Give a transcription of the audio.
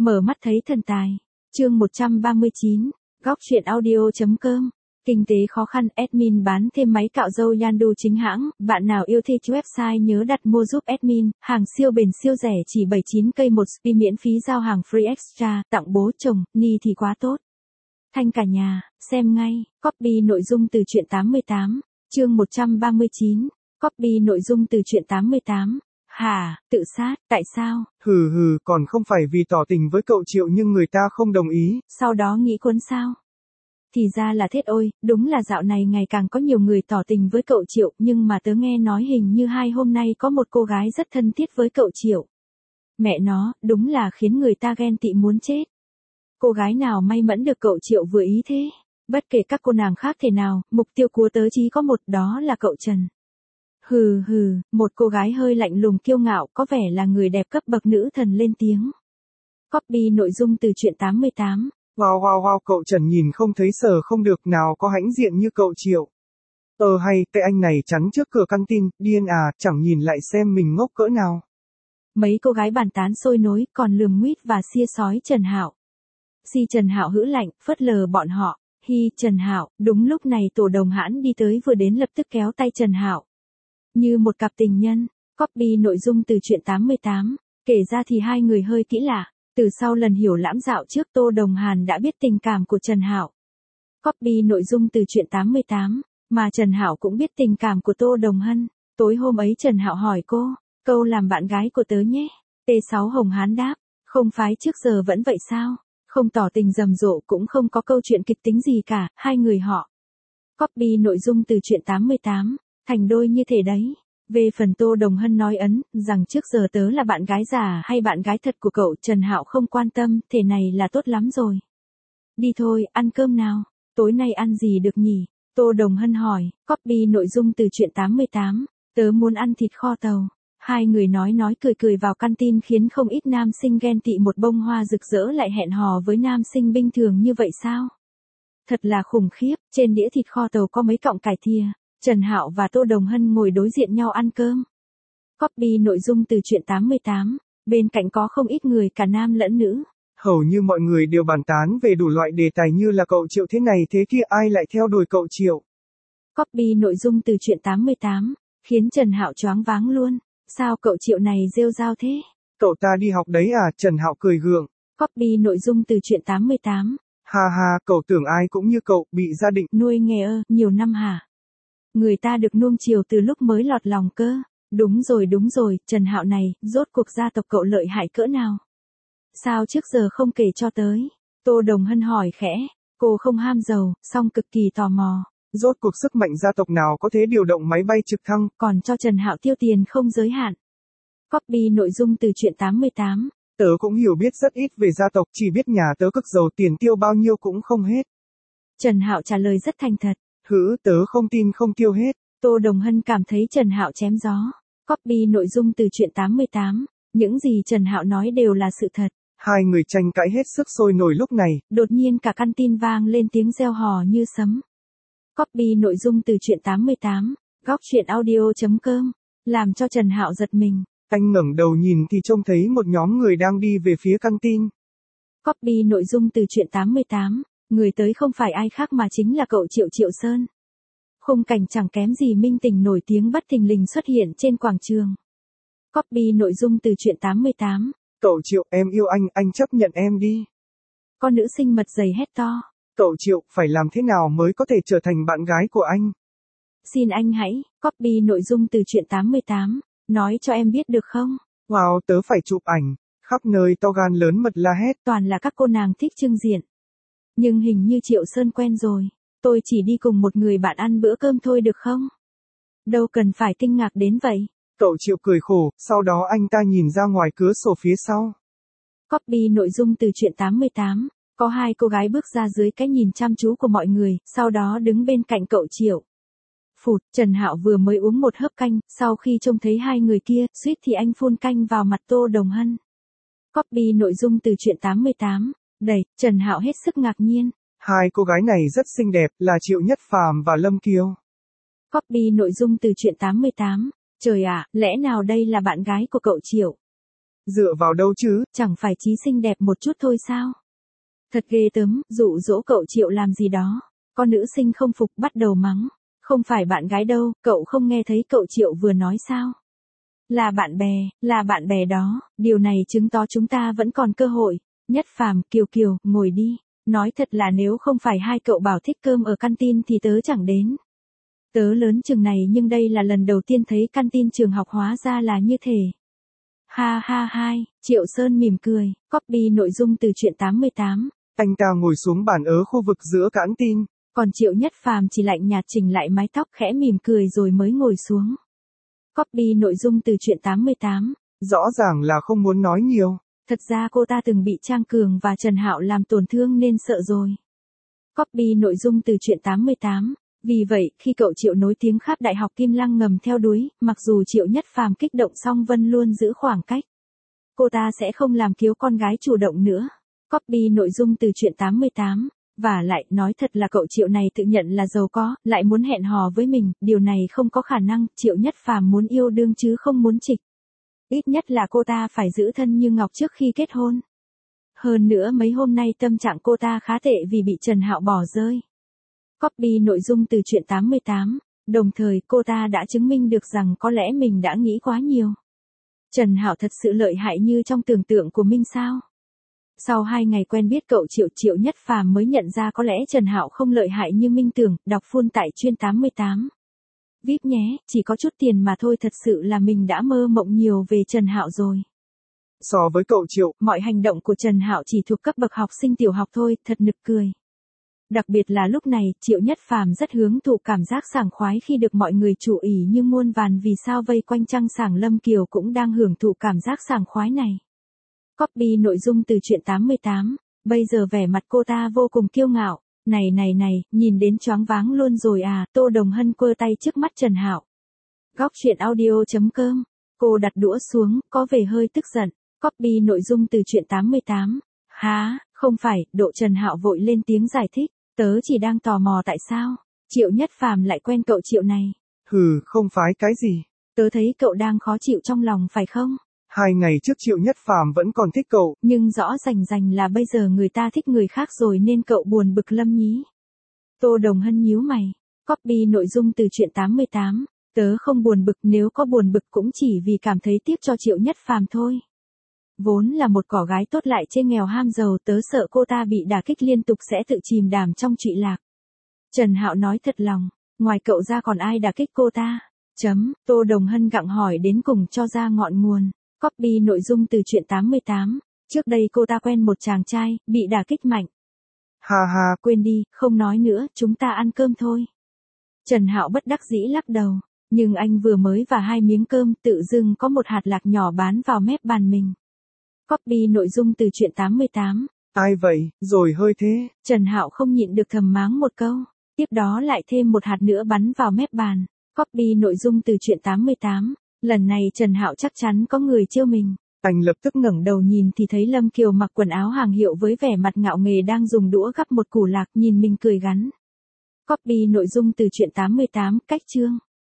Mở mắt thấy thần tài. Chương 139, góc truyện audio.com. Kinh tế khó khăn, admin bán thêm máy cạo râu Yandu chính hãng, bạn nào yêu thích website nhớ đặt mua giúp admin, hàng siêu bền siêu rẻ chỉ 79 cây một spi miễn phí giao hàng free extra, tặng bố chồng, ni thì quá tốt. Thanh cả nhà, xem ngay, copy nội dung từ truyện 88, chương 139, copy nội dung từ truyện 88. Hả, tự sát, tại sao? Còn không phải vì tỏ tình với cậu Triệu nhưng người ta không đồng ý. Sau đó nghĩ cuốn sao? Thì ra là thế ôi, đúng là dạo này ngày càng có nhiều người tỏ tình với cậu Triệu, nhưng mà tớ nghe nói hình như hôm nay có một cô gái rất thân thiết với cậu Triệu. Mẹ nó, đúng là khiến người ta ghen tị muốn chết. Cô gái nào may mắn được cậu Triệu vừa ý thế? Bất kể các cô nàng khác thế nào, mục tiêu của tớ chỉ có một, đó là cậu Trần. Một cô gái hơi lạnh lùng kiêu ngạo, có vẻ là người đẹp cấp bậc nữ thần lên tiếng. Copy nội dung từ truyện 88. Wow, cậu Trần nhìn không thấy sờ không được, nào có hãnh diện như cậu Triệu. Hay, cái anh này chắn trước cửa căng tin, điên à, chẳng nhìn lại xem mình ngốc cỡ nào. Mấy cô gái bàn tán sôi nối, còn lườm nguýt và xia sói Trần Hạo. Trần Hạo hữ lạnh, phớt lờ bọn họ. Trần Hạo, đúng lúc này Tổ Đồng Hãn đi tới vừa đến lập tức kéo tay Trần Hạo. Như một cặp tình nhân. Copy nội dung từ truyện 88. Kể ra thì hai người hơi kỹ lạ. Từ sau lần hiểu lãm dạo trước Tô Đồng Hàn đã biết tình cảm của Trần Hạo. Copy nội dung từ truyện 88. Mà Trần Hạo cũng biết tình cảm của Tô Đồng Hân. Tối hôm ấy Trần Hạo hỏi cô, câu làm bạn gái của tớ nhé. T6 Hồng Hán đáp, không phái trước giờ vẫn vậy sao? Không tỏ tình rầm rộ cũng không có câu chuyện kịch tính gì cả, hai người họ. Copy nội dung từ truyện 88. Thành đôi như thế đấy. Về phần Tô Đồng Hân nói rằng trước giờ tớ là bạn gái giả hay bạn gái thật của cậu, Trần Hạo không quan tâm, thế này là tốt lắm rồi. Đi thôi, ăn cơm nào. Tối nay ăn gì được nhỉ? Tô Đồng Hân hỏi. Copy nội dung từ truyện 88. Tớ muốn ăn thịt kho tàu. Hai người nói cười vào căn tin khiến không ít nam sinh ghen tị, một bông hoa rực rỡ lại hẹn hò với nam sinh bình thường như vậy sao? Thật là khủng khiếp, trên đĩa thịt kho tàu có mấy cọng cải thìa. Trần Hạo và Tô Đồng Hân ngồi đối diện nhau ăn cơm. Copy nội dung từ truyện 88. Bên cạnh có không ít người cả nam lẫn nữ. Hầu như mọi người đều bàn tán về đủ loại đề tài như là cậu Triệu thế này thế kia, ai lại theo đuổi cậu Triệu. Copy nội dung từ truyện 88. Khiến Trần Hạo choáng váng luôn. Sao cậu Triệu này rêu rao thế? Cậu ta đi học đấy à? Trần Hạo cười gượng. Copy nội dung từ truyện 88. Ha, cậu tưởng ai cũng như cậu, bị gia đình nuôi nghề nhiều năm hả? Người ta được nuông chiều từ lúc mới lọt lòng cơ. Đúng rồi, Trần Hạo này, rốt cuộc gia tộc cậu lợi hại cỡ nào? Sao trước giờ không kể cho tới? Tô Đồng Hân hỏi khẽ. Cô không ham giàu, song cực kỳ tò mò. Rốt cuộc sức mạnh gia tộc nào có thể điều động máy bay trực thăng, còn cho Trần Hạo tiêu tiền không giới hạn. Copy nội dung từ truyện 88. Tớ cũng hiểu biết rất ít về gia tộc, chỉ biết nhà tớ cực giàu, tiền tiêu bao nhiêu cũng không hết. Trần Hạo trả lời rất thành thật. Tớ không tin không tiêu hết. Tô Đồng Hân cảm thấy Trần Hạo chém gió. Copy nội dung từ truyện 88. Những gì Trần Hạo nói đều là sự thật. Hai người tranh cãi hết sức sôi nổi lúc này. Đột nhiên cả căn tin vang lên tiếng reo hò như sấm. Copy nội dung từ truyện 88. Góc truyện audio.com. Làm cho Trần Hạo giật mình. Anh ngẩng đầu nhìn thì trông thấy một nhóm người đang đi về phía căn tin. Copy nội dung từ truyện 88. Người tới không phải ai khác mà chính là cậu Triệu Sơn. Khung cảnh chẳng kém gì minh tình nổi tiếng bất thình lình xuất hiện trên quảng trường. Copy nội dung từ truyện 88. Cậu Triệu, em yêu anh chấp nhận em đi. Con nữ sinh mật dày hét to. Cậu Triệu, phải làm thế nào mới có thể trở thành bạn gái của anh? Xin anh hãy, copy nội dung từ truyện 88. Nói cho em biết được không? Wow, tớ phải chụp ảnh. Khắp nơi to gan lớn mật la hét. Toàn là các cô nàng thích trưng diện. Nhưng hình như Triệu Sơn quen rồi. Tôi chỉ đi cùng một người bạn ăn bữa cơm thôi được không? Đâu cần phải kinh ngạc đến vậy. Cậu Triệu cười khổ, sau đó anh ta nhìn ra ngoài cửa sổ phía sau. Copy nội dung từ truyện 88. Có hai cô gái bước ra dưới cái nhìn chăm chú của mọi người, sau đó đứng bên cạnh cậu Triệu. Trần Hạo vừa mới uống một hớp canh, sau khi trông thấy hai người kia, suýt thì anh phun canh vào mặt Tô Đồng Hân. Copy nội dung từ truyện 88. Trần Hạo hết sức ngạc nhiên. Hai cô gái này rất xinh đẹp, là Triệu Nhất Phàm và Lâm Kiều. Copy nội dung từ truyện 88. Trời ạ, lẽ nào đây là bạn gái của cậu Triệu? Dựa vào đâu chứ? Chẳng phải chí xinh đẹp một chút thôi sao? Thật ghê tởm, dụ dỗ cậu Triệu làm gì đó. Con nữ sinh không phục bắt đầu mắng. Không phải bạn gái đâu, cậu không nghe thấy cậu Triệu vừa nói sao? Là bạn bè đó, điều này chứng tỏ chúng ta vẫn còn cơ hội. Nhất Phàm, Kiều Kiều, ngồi đi. Nói thật là nếu không phải hai cậu bảo thích cơm ở canteen thì tớ chẳng đến. Tớ lớn chừng này nhưng đây là lần đầu tiên thấy canteen trường học hóa ra là như thế. Ha ha hai, Triệu Sơn mỉm cười, copy nội dung từ truyện 88. Anh ta ngồi xuống bàn ở khu vực giữa canteen. Còn Triệu Nhất Phàm chỉ lạnh nhạt chỉnh lại mái tóc khẽ mỉm cười rồi mới ngồi xuống. Copy nội dung từ truyện 88. Rõ ràng là không muốn nói nhiều. Thật ra cô ta từng bị Trang Cường và Trần Hạo làm tổn thương nên sợ rồi. Copy nội dung từ truyện 88. Vì vậy, khi cậu Triệu nối tiếng khắp Đại học Kim Lăng ngầm theo đuổi, mặc dù Triệu Nhất Phàm kích động song Vân luôn giữ khoảng cách. Cô ta sẽ không làm kiếu con gái chủ động nữa. Copy nội dung từ truyện 88. Và lại, nói thật là cậu Triệu này tự nhận là giàu có, lại muốn hẹn hò với mình, điều này không có khả năng, Triệu Nhất Phàm muốn yêu đương chứ không muốn trịch. Ít nhất là cô ta phải giữ thân như ngọc trước khi kết hôn. Hơn nữa mấy hôm nay tâm trạng cô ta khá tệ vì bị Trần Hạo bỏ rơi. Copy nội dung từ truyện 88. Đồng thời cô ta đã chứng minh được rằng có lẽ mình đã nghĩ quá nhiều. Trần Hạo thật sự lợi hại như trong tưởng tượng của mình sao? Sau 2 ngày quen biết cậu Triệu Nhất Phàm mới nhận ra có lẽ Trần Hạo không lợi hại như minh tưởng, đọc full tại chuyên 88. VIP nhé, chỉ có chút tiền mà thôi, thật sự là mình đã mơ mộng nhiều về Trần Hạo rồi. So với cậu Triệu, mọi hành động của Trần Hạo chỉ thuộc cấp bậc học sinh tiểu học thôi, thật nực cười. Đặc biệt là lúc này, Triệu Nhất Phàm rất hưởng thụ cảm giác sảng khoái khi được mọi người chú ý như muôn vàn vì sao vây quanh Trăng Sảng Lâm Kiều cũng đang hưởng thụ cảm giác sảng khoái này. Copy nội dung từ truyện 88. Bây giờ vẻ mặt cô ta vô cùng kiêu ngạo. Này, nhìn đến choáng váng luôn rồi à, Tô Đồng Hân quơ tay trước mắt Trần Hạo. Góc truyện audio.com. Cô đặt đũa xuống, có vẻ hơi tức giận. Copy nội dung từ truyện 88. Hả, không phải, Độ Trần Hạo vội lên tiếng giải thích. Tớ chỉ đang tò mò tại sao Triệu Nhất Phàm lại quen cậu Triệu này. Không phải cái gì. Tớ thấy cậu đang khó chịu trong lòng phải không? 2 ngày trước Triệu Nhất Phàm vẫn còn thích cậu. Nhưng rõ rành là bây giờ người ta thích người khác rồi nên cậu buồn bực lắm nhí. Tô Đồng Hân nhíu mày. Copy nội dung từ truyện 88. Tớ không buồn bực, nếu có buồn bực cũng chỉ vì cảm thấy tiếc cho Triệu Nhất Phàm thôi. Vốn là một cỏ gái tốt lại chê nghèo ham giàu, tớ sợ cô ta bị đả kích liên tục sẽ tự chìm đàm trong trụy lạc. Trần Hạo nói thật lòng, ngoài cậu ra còn ai đả kích cô ta? Tô Đồng Hân gặng hỏi đến cùng cho ra ngọn nguồn. Copy nội dung từ truyện 88. Trước đây cô ta quen một chàng trai, bị đả kích mạnh. Ha ha, quên đi, không nói nữa, chúng ta ăn cơm thôi. Trần Hạo bất đắc dĩ lắc đầu, nhưng anh vừa mới và 2 miếng cơm, tự dưng có một hạt lạc nhỏ bán vào mép bàn mình. Copy nội dung từ truyện 88. Ai vậy, rồi hơi thế. Trần Hạo không nhịn được thầm máng một câu, tiếp đó lại thêm một hạt nữa bắn vào mép bàn. Copy nội dung từ truyện 88. Lần này Trần Hạo chắc chắn có người trêu mình. Anh lập tức ngẩng đầu nhìn thì thấy Lâm Kiều mặc quần áo hàng hiệu với vẻ mặt ngạo nghễ đang dùng đũa gắp một củ lạc nhìn mình cười gắn. Copy nội dung từ truyện 88, cách chương.